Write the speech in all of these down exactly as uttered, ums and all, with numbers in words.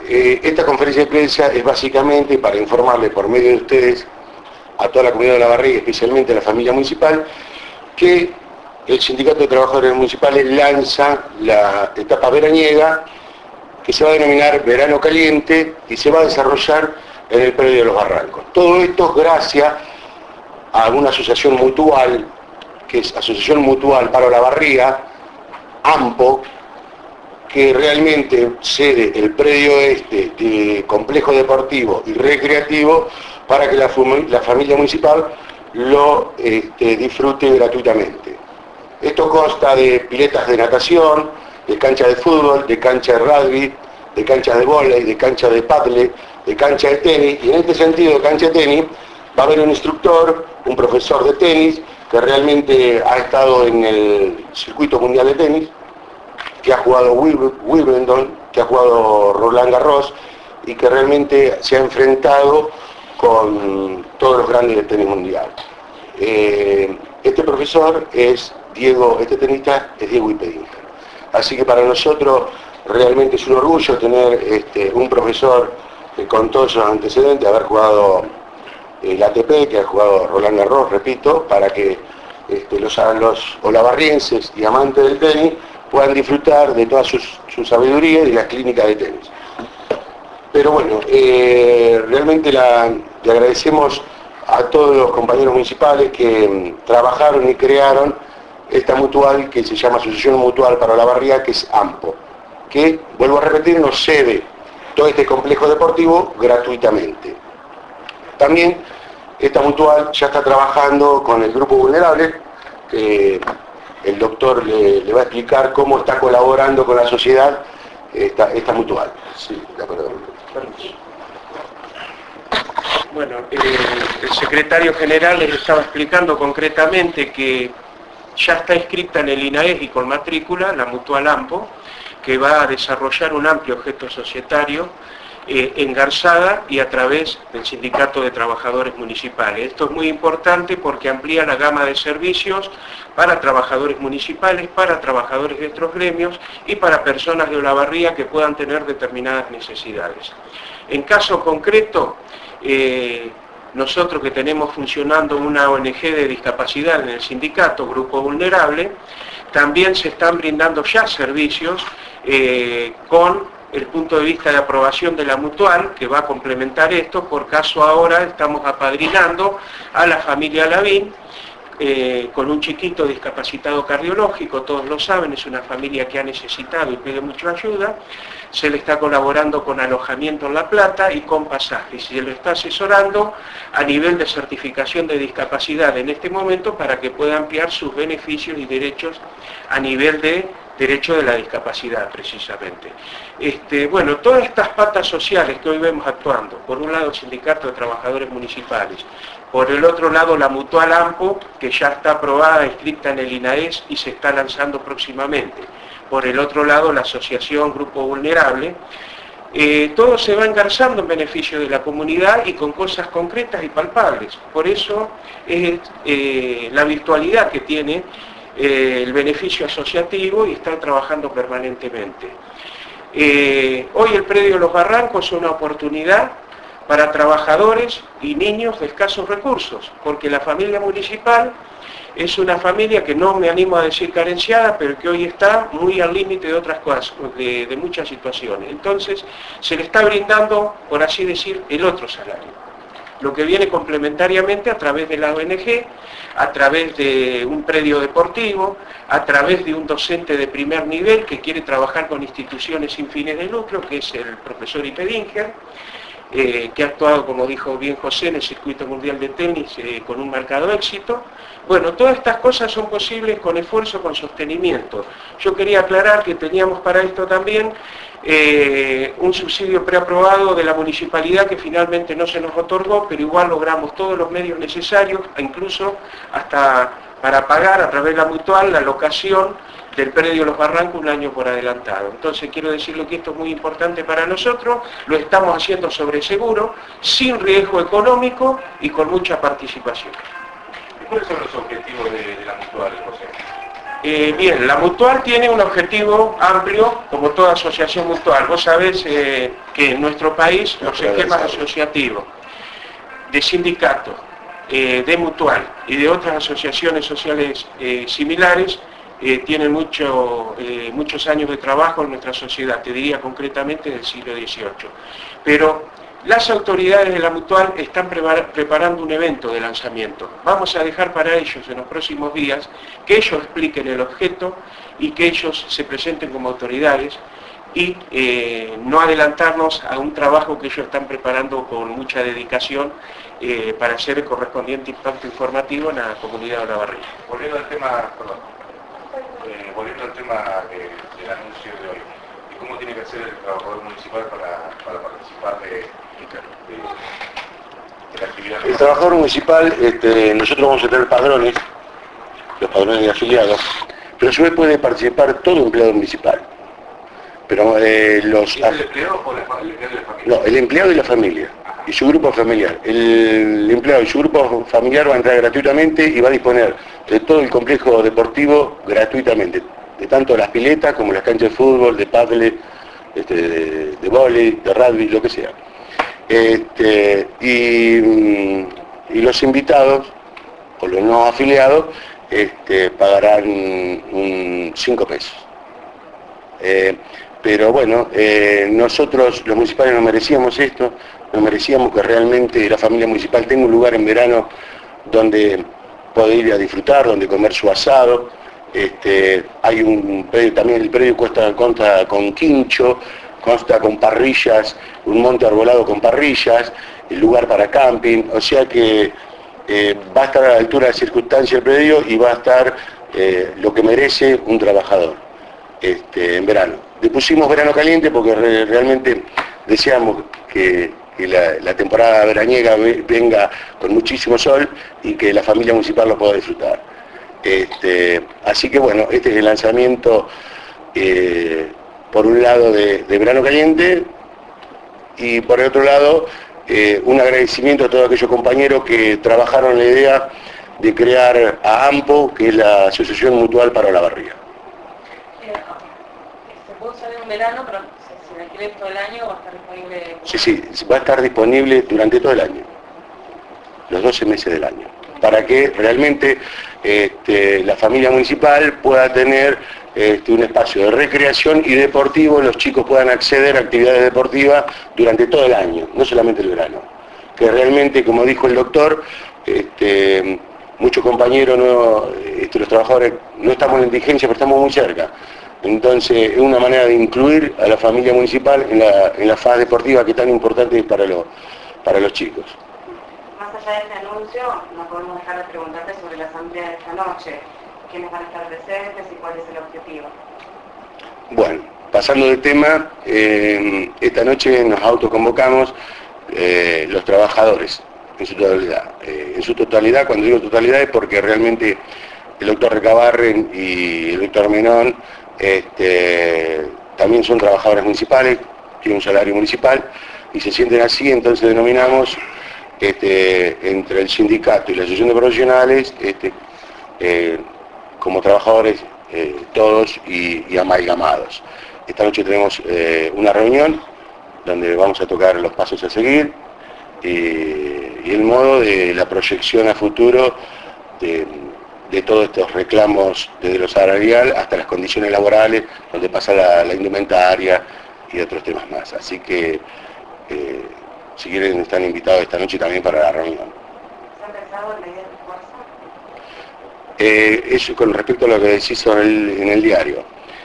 eh, esta conferencia de prensa es básicamente para informarle por medio de ustedes a toda la comunidad de Olavarría, especialmente a la familia municipal, que el Sindicato de Trabajadores Municipales lanza la etapa veraniega, que se va a denominar Verano Caliente, y se va a desarrollar en el predio de Los Barrancos. Todo esto gracias a una asociación mutual, que es Asociación Mutual para Olavarría, AMPO, que realmente cede el predio este de complejo deportivo y recreativo para que la, la familia municipal lo este, disfrute gratuitamente. Esto consta de piletas de natación, de cancha de fútbol, de cancha de rugby, de cancha de vóley, de cancha de pádel, de cancha de tenis, y en este sentido de cancha de tenis va a haber un instructor, un profesor de tenis, que realmente ha estado en el circuito mundial de tenis, que ha jugado Wimbledon, que ha jugado Roland Garros, y que realmente se ha enfrentado con todos los grandes del tenis mundial. Eh, este profesor es Diego, este tenista es Diego Ipedinger. Así que para nosotros realmente es un orgullo tener este, un profesor eh, con todos esos antecedentes, haber jugado el A T P, que ha jugado Roland Garros, repito, para que este, los, los olavarrienses y amantes del tenis puedan disfrutar de toda su, su sabiduría y las clínicas de tenis. Pero bueno, eh, realmente la, le agradecemos a todos los compañeros municipales que mm, trabajaron y crearon esta mutual que se llama Asociación Mutual para Olavarría, que es AMPO, que, vuelvo a repetir, nos cede todo este complejo deportivo gratuitamente. También esta mutual ya está trabajando con el grupo vulnerable, que el doctor le, le va a explicar cómo está colaborando con la sociedad esta, esta mutual. Sí, de acuerdo. Bueno, eh, el secretario general les estaba explicando concretamente que ya está inscrita en el INAES y con matrícula la mutual AMPO, que va a desarrollar un amplio objeto societario eh, engarzada y a través del Sindicato de Trabajadores Municipales. Esto es muy importante porque amplía la gama de servicios para trabajadores municipales, para trabajadores de otros gremios y para personas de Olavarría que puedan tener determinadas necesidades. En caso concreto, eh, nosotros que tenemos funcionando una O N G de discapacidad en el sindicato, Grupo Vulnerable, también se están brindando ya servicios eh, con el punto de vista de aprobación de la mutual, que va a complementar esto. Por caso ahora estamos apadrinando a la familia Lavín, eh, con un chiquito discapacitado cardiológico, todos lo saben, es una familia que ha necesitado y pide mucha ayuda. Se le está colaborando con alojamiento en La Plata y con pasajes, y se le está asesorando a nivel de certificación de discapacidad en este momento para que pueda ampliar sus beneficios y derechos a nivel de derecho de la discapacidad, precisamente. Este, bueno, todas estas patas sociales que hoy vemos actuando, por un lado el Sindicato de Trabajadores Municipales, por el otro lado la Mutual AMPO, que ya está aprobada, inscrita en el INAES y se está lanzando próximamente, por el otro lado la Asociación Grupo Vulnerable, eh, todo se va engarzando en beneficio de la comunidad y con cosas concretas y palpables. Por eso es eh, la virtualidad que tiene eh, el beneficio asociativo y está trabajando permanentemente. Eh, hoy el predio Los Barrancos es una oportunidad para trabajadores y niños de escasos recursos, porque la familia municipal es una familia que no me animo a decir carenciada, pero que hoy está muy al límite de otras cosas, de, de muchas situaciones. Entonces, se le está brindando, por así decir, el otro salario, lo que viene complementariamente a través de la O N G, a través de un predio deportivo, a través de un docente de primer nivel que quiere trabajar con instituciones sin fines de lucro, que es el profesor Ipedinger, Eh, que ha actuado, como dijo bien José, en el circuito mundial de tenis eh, con un marcado éxito. Bueno, todas estas cosas son posibles con esfuerzo, con sostenimiento. Yo quería aclarar que teníamos para esto también eh, un subsidio preaprobado de la municipalidad que finalmente no se nos otorgó, pero igual logramos todos los medios necesarios, incluso hasta para pagar a través de la mutual la locación del predio Los Barrancos un año por adelantado. Entonces quiero decirle que esto es muy importante para nosotros, lo estamos haciendo sobre seguro, sin riesgo económico y con mucha participación. ¿Cuáles son los objetivos de, de la mutual, José? Eh, bien, la mutual tiene un objetivo amplio, como toda asociación mutual. Vos sabés eh, que en nuestro país los esquemas asociativos de sindicatos, eh, de mutual y de otras asociaciones sociales eh, similares eh, tienen mucho, eh, muchos años de trabajo en nuestra sociedad, te diría concretamente del siglo dieciocho. Pero las autoridades de la mutual están preparando un evento de lanzamiento. Vamos a dejar para ellos en los próximos días que ellos expliquen el objeto y que ellos se presenten como autoridades y eh, no adelantarnos a un trabajo que ellos están preparando con mucha dedicación eh, para hacer el correspondiente impacto informativo en la comunidad de Olavarría. Volviendo al tema, perdón, eh, volviendo al tema de, del anuncio de hoy, ¿cómo tiene que hacer el trabajador municipal para, para participar de, de, de la actividad? El trabajador municipal, este, nosotros vamos a tener padrones, los padrones de afiliados, pero a su vez puede participar todo empleado municipal. Pero eh, los... ¿Es el empleado o la, el empleado de la familia? No, el empleado y la familia, y su grupo familiar. El empleado y su grupo familiar va a entrar gratuitamente y va a disponer de todo el complejo deportivo gratuitamente, de tanto las piletas como las canchas de fútbol, de pádel, este, de, de vóley, de rugby, lo que sea. Este, y, y los invitados, o los no afiliados, este, pagarán un cinco pesos. Eh, pero bueno, eh, nosotros los municipales nos merecíamos esto, nos merecíamos que realmente la familia municipal tenga un lugar en verano donde poder ir a disfrutar, donde comer su asado. Este, hay un predio, también el predio cuesta, consta con quincho, consta con parrillas, un monte arbolado con parrillas, el lugar para camping, o sea que eh, va a estar a la altura de circunstancia el predio y va a estar eh, lo que merece un trabajador este, en verano. Le pusimos verano caliente porque re, realmente deseamos que, que la, la temporada veraniega venga con muchísimo sol y que la familia municipal lo pueda disfrutar. Este, así que bueno, este es el lanzamiento eh, por un lado de, de verano caliente y por el otro lado eh, un agradecimiento a todos aquellos compañeros que trabajaron en la idea de crear a AMPO, que es la Asociación Mutual para Olavarría. Eh, se puede usar en verano, pero si se alquila todo el año va a estar disponible. Sí, sí, va a estar disponible durante todo el año, los doce meses del año, para que realmente este, la familia municipal pueda tener este, un espacio de recreación y deportivo, los chicos puedan acceder a actividades deportivas durante todo el año, no solamente el verano. Que realmente, como dijo el doctor, este, muchos compañeros, no, este, los trabajadores, no estamos en indigencia, pero estamos muy cerca. Entonces, es una manera de incluir a la familia municipal en la, en la fase deportiva que es tan importante para, lo, para los chicos. Más allá de este anuncio, no podemos dejar de preguntarte sobre la asamblea de esta noche. ¿Quiénes van a estar presentes y cuál es el objetivo? Bueno, pasando de tema, eh, esta noche nos autoconvocamos eh, los trabajadores en su totalidad. Eh, en su totalidad, cuando digo totalidad es porque realmente el doctor Recabarren y el doctor Menón este, también son trabajadores municipales, tienen un salario municipal y se sienten así, entonces denominamos este, entre el sindicato y la asociación de profesionales este, eh, como trabajadores eh, todos y, y amalgamados. Esta noche tenemos eh, una reunión donde vamos a tocar los pasos a seguir eh, y el modo de la proyección a futuro de, de todos estos reclamos desde lo salarial hasta las condiciones laborales, donde pasa la, la indumentaria y otros temas más. Así que eh, si quieren están invitados esta noche también para la reunión. ¿Se han pensado en la idea de fuerza? Eh, eso con respecto a lo que decís en el, en el diario.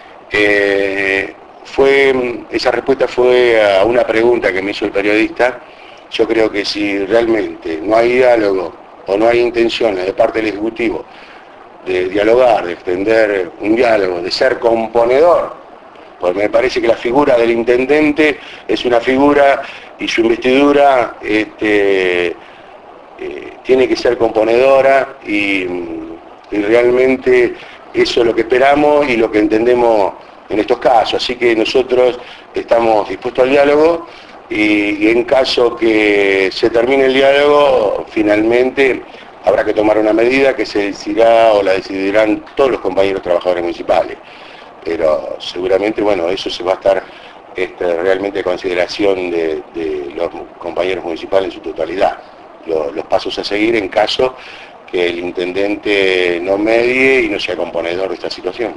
Eh, fue, esa respuesta fue a una pregunta que me hizo el periodista. Yo creo que si realmente no hay diálogo o no hay intenciones de parte del Ejecutivo de dialogar, de extender un diálogo, de ser componedor, pues me parece que la figura del intendente es una figura y su investidura este, eh, tiene que ser componedora y, y realmente eso es lo que esperamos y lo que entendemos en estos casos. Así que nosotros estamos dispuestos al diálogo y, y en caso que se termine el diálogo, finalmente habrá que tomar una medida que se decidirá o la decidirán todos los compañeros trabajadores municipales. Pero seguramente, bueno, eso se va a estar este, realmente en consideración de, de los compañeros municipales en su totalidad. Los, los pasos a seguir en caso que el intendente no medie y no sea componedor de esta situación.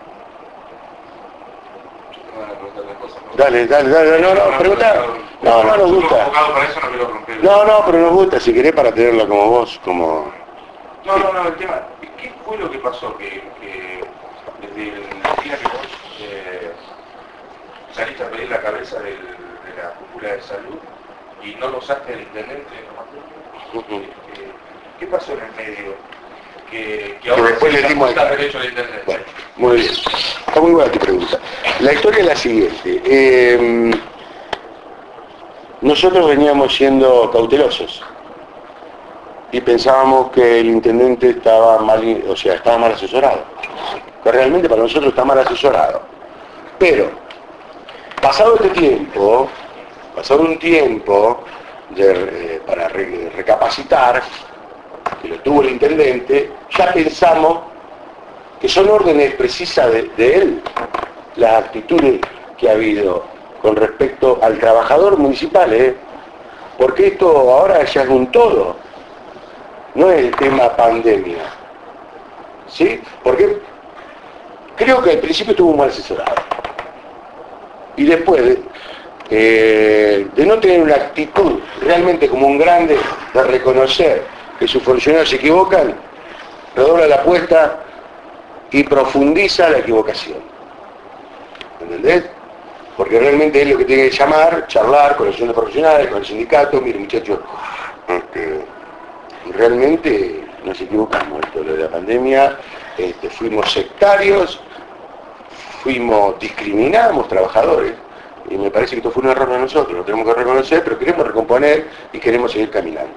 Dale, dale, dale, no, no, pregunta. No, no nos gusta. No, no, pero nos gusta, si querés, para tenerla como vos, como... No, no, no, el tema, ¿qué fue lo que pasó? Que, que desde el día que vos eh, saliste a pedir la cabeza del, de la cúpula de salud y no lo usaste al intendente, ¿no? Uh-huh. eh, ¿Qué pasó en el medio? Que, que ahora que después le dimos el derecho al intendente. Bueno, muy bien. Está muy buena tu pregunta. La historia es la siguiente. Eh, nosotros veníamos siendo cautelosos y pensábamos que el intendente estaba mal, o sea, estaba mal asesorado. Que realmente para nosotros está mal asesorado. Pero, pasado este tiempo, pasado un tiempo de, eh, para re, recapacitar, que lo tuvo el intendente, ya pensamos que son órdenes precisas de, de él, las actitudes que ha habido con respecto al trabajador municipal, ¿eh? Porque esto ahora ya es un todo, no es el tema pandemia, ¿sí? Porque creo que al principio estuvo mal asesorado, y después de, eh, de no tener una actitud realmente como un grande de reconocer que sus funcionarios se equivocan, redobla la apuesta y profundiza la equivocación. ¿Entendés? Porque realmente es lo que tiene que llamar, charlar con los asociaciones profesionales, con el sindicato. Mire, muchachos, este, realmente nos equivocamos. Esto de la pandemia, este, fuimos sectarios, fuimos, discriminamos trabajadores, y me parece que esto fue un error de nosotros, lo tenemos que reconocer, pero queremos recomponer y queremos seguir caminando.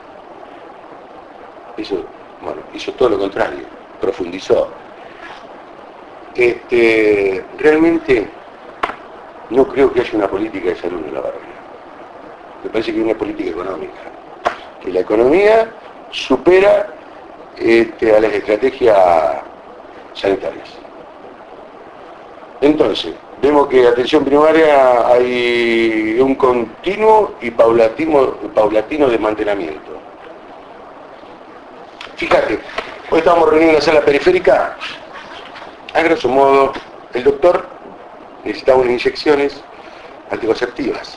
Hizo, bueno, hizo todo lo contrario, profundizó. Este, realmente no creo que haya una política de salud en la barriga. Me parece que hay una política económica. Que la economía supera este, a las estrategias sanitarias. Entonces, vemos que atención primaria hay un continuo y paulatino, paulatino desmantelamiento. Fíjate, hoy estamos reunidos en la sala periférica, a grosso modo, el doctor necesitaba unas inyecciones anticonceptivas.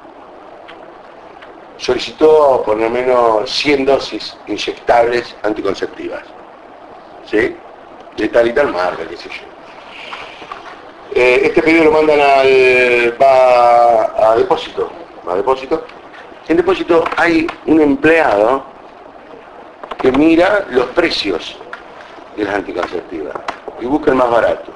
Solicitó por lo menos cien dosis inyectables anticonceptivas, ¿sí? De tal y tal marca, qué sé yo. Eh, este pedido lo mandan al, va a depósito, va a depósito. En depósito hay un empleado que mira los precios de las anticonceptivas y busca el más barato.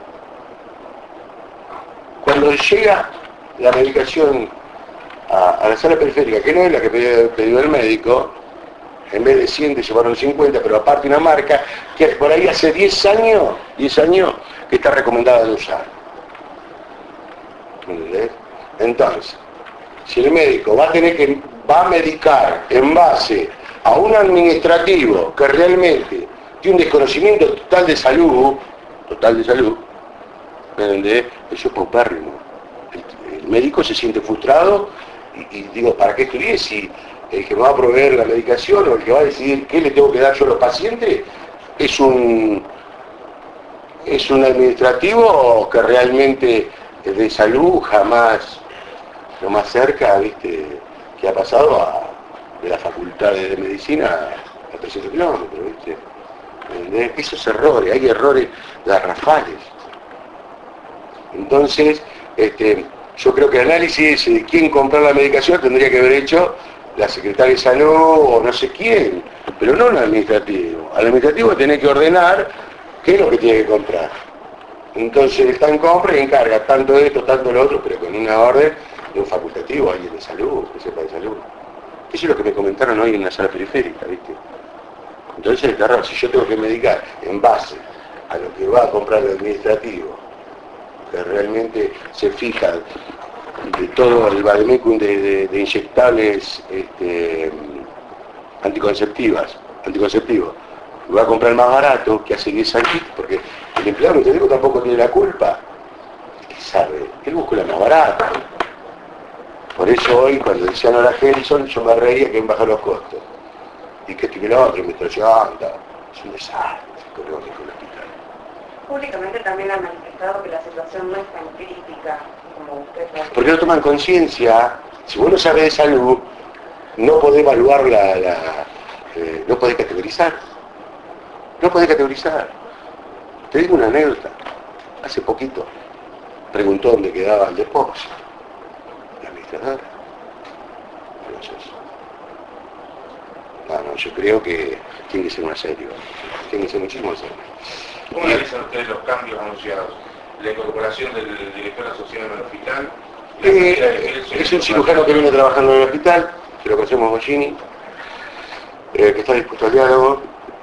Cuando llega la medicación a, a la sala periférica, que no es la que pidió, pidió el médico, en vez de cien te llevaron cincuenta, pero aparte una marca que por ahí hace diez años, diez años que está recomendada de usar. ¿Entendés? Entonces, si el médico va a tener que, va a medicar en base a un administrativo que realmente tiene un desconocimiento total de salud, total de salud, ¿entendés? Eso es paupérrimo. El, el médico se siente frustrado y, y digo, ¿para qué estudié si el que me va a proveer la medicación o el que va a decidir qué le tengo que dar yo a los pacientes es un es un administrativo que realmente de salud jamás, lo más cerca, viste, que ha pasado a, de la facultad de medicina a trescientos kilómetros, viste. ¿Entendés? Esos errores, hay errores garrafales. Entonces, este, yo creo que el análisis de quién comprar la medicación tendría que haber hecho la secretaria de salud o no sé quién, pero no el administrativo. Al administrativo tiene que ordenar qué es lo que tiene que comprar. Entonces está en compra y encarga tanto de esto, tanto de lo otro, pero con una orden de un facultativo, alguien de salud, que sepa de salud. Eso es lo que me comentaron hoy en la sala periférica, ¿viste? Entonces está raro, si yo tengo que medicar en base a lo que va a comprar el administrativo, que realmente se fija de todo el vademecum de, de, de inyectables este, anticonceptivas, anticonceptivo, va a comprar el más barato, que hace diez años, porque el empleado nutricionista tampoco tiene la culpa. ¿Qué sabe? Él busca la más barata. Por eso hoy, cuando decían a la Gelson, yo me reía que iban a bajar los costos. Y que esto y que lo otro, administración, anda. Es un desastre económico el hospital. Públicamente también han manifestado que la situación no es tan crítica como usted plantea. Porque no toman conciencia. Si vos no sabés de salud, no podés evaluar la... la eh, no podés categorizar. No podés categorizar. Te digo una anécdota. Hace poquito preguntó dónde quedaba el depósito. La administradora. Entonces, no, no, yo creo que tiene que ser más serio. Tiene que ser muchísimo más serio. ¿Cómo analizan ustedes los cambios anunciados? La incorporación del director asociado en el hospital. Eh, es un cirujano que viene trabajando en el hospital, que lo conocemos Bollini, eh, que está dispuesto al diálogo.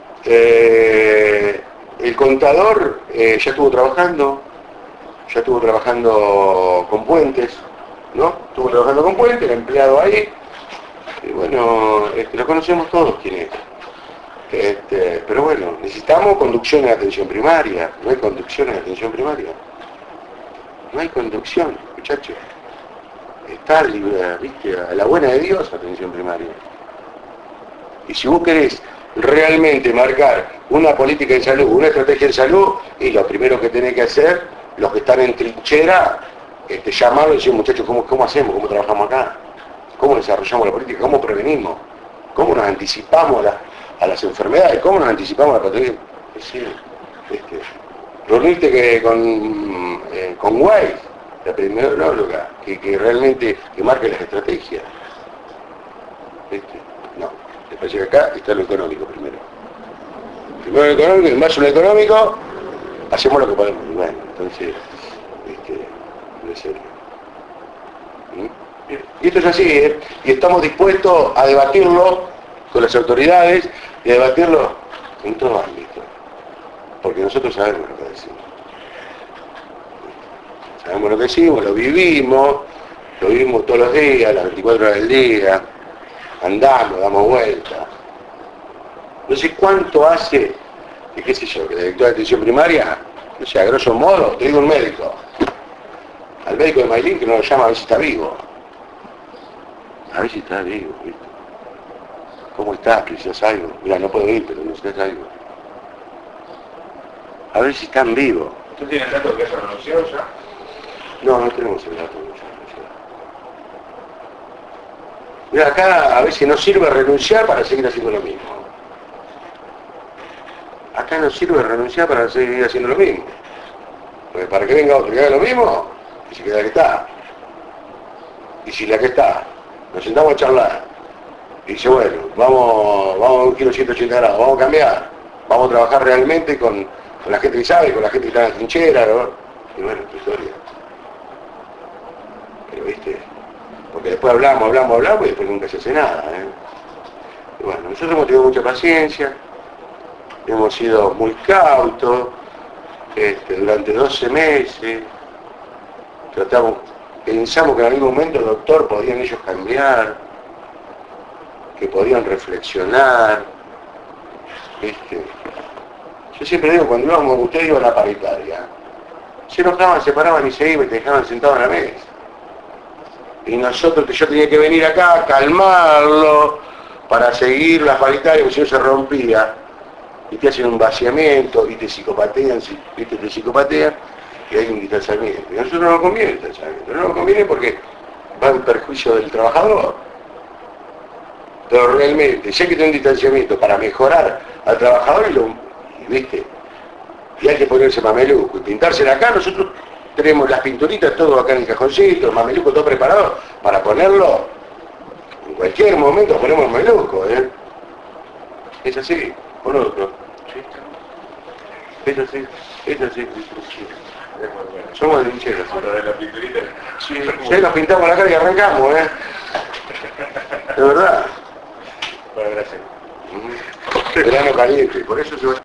Eh, el contador eh, ya estuvo trabajando, ya estuvo trabajando con Puentes, ¿no? Estuvo trabajando con Puentes, el empleado ahí. Y bueno, este, lo conocemos todos quién es. Este, pero bueno, necesitamos conducción en atención primaria. No hay conducción en atención primaria. No hay conducción, muchachos. Está libre, ¿viste? A la buena de Dios, atención primaria. Y si vos querés realmente marcar una política de salud, una estrategia de salud, y lo primero que tenés que hacer, los que están en trinchera, este, llamarlos y decir, muchachos, ¿cómo, ¿cómo hacemos? ¿Cómo trabajamos acá? ¿Cómo desarrollamos la política? ¿Cómo prevenimos? ¿Cómo nos anticipamos a, la, a las enfermedades? ¿Cómo nos anticipamos a la patología? Es decir, este, reunirte que, con, eh, con Weiss, la epidemióloga, que, que realmente que marque las estrategias. ¿Viste? No, me parece que acá está lo económico primero. Primero lo económico, y más lo económico, hacemos lo que podemos. Y bueno, entonces, este, no es serio. ¿Mm? Y esto es así, ¿eh? Y estamos dispuestos a debatirlo con las autoridades y a debatirlo en todo ámbito. Porque nosotros sabemos lo que decimos. Sabemos lo que decimos, lo vivimos, lo vivimos todos los días, las veinticuatro horas del día, andamos, damos vueltas. No sé cuánto hace, que qué sé yo, que el director de atención primaria, no sé, a grosso modo, te digo un médico, al médico de Mailín que no lo llama a ver si está vivo. A ver si está vivo, ¿viste? ¿Cómo está? ¿Necesitas algo? Mira, no puedo ir, pero necesitas algo. A ver si están vivos. ¿Usted tiene el dato de que haya renunciado ya? No, no tenemos el dato. Mira, acá a veces no sirve renunciar para seguir haciendo lo mismo. Acá no sirve renunciar para seguir haciendo lo mismo. Porque para que venga otro que haga lo mismo, que se queda la que está. Y si la que está, nos sentamos a charlar, y dice, bueno, vamos, vamos a un kilo ciento ochenta grados, vamos a cambiar, vamos a trabajar realmente con, con la gente que sabe, con la gente que está en la trinchera, ¿no? Y bueno, tu historia. Pero viste, porque después hablamos, hablamos, hablamos y después nunca se hace nada, ¿eh? Y bueno, nosotros hemos tenido mucha paciencia, hemos sido muy cautos, este, durante doce meses, tratamos, pensamos que en algún momento, doctor, podían ellos cambiar, que podían reflexionar, ¿viste? Yo siempre digo, cuando íbamos, ustedes iban a la paritaria, se enojaban, se paraban y se iban y te dejaban sentado en la mesa. Y nosotros, yo tenía que venir acá a calmarlo para seguir la paritaria, porque si no se rompía. Y te hacen un vaciamiento, y te psicopatean, y te psicopatean, y hay un distanciamiento. Y a nosotros no nos conviene el distanciamiento. No nos conviene porque va en perjuicio del trabajador. Pero realmente, si hay que tener un distanciamiento para mejorar al trabajador, y lo, y, ¿viste? Y hay que ponerse mameluco y pintársela acá. Nosotros tenemos las pinturitas todo acá en el cajoncito, el mameluco todo preparado para ponerlo. En cualquier momento ponemos el mameluco, ¿eh? Es así, con otro. Es así, es así. Somos de trincheras. Lo de la pinturita. Sí, sí, nos pintamos la cara y arrancamos, ¿eh? De verdad. Bueno, gracias. Verano caliente, por eso se va.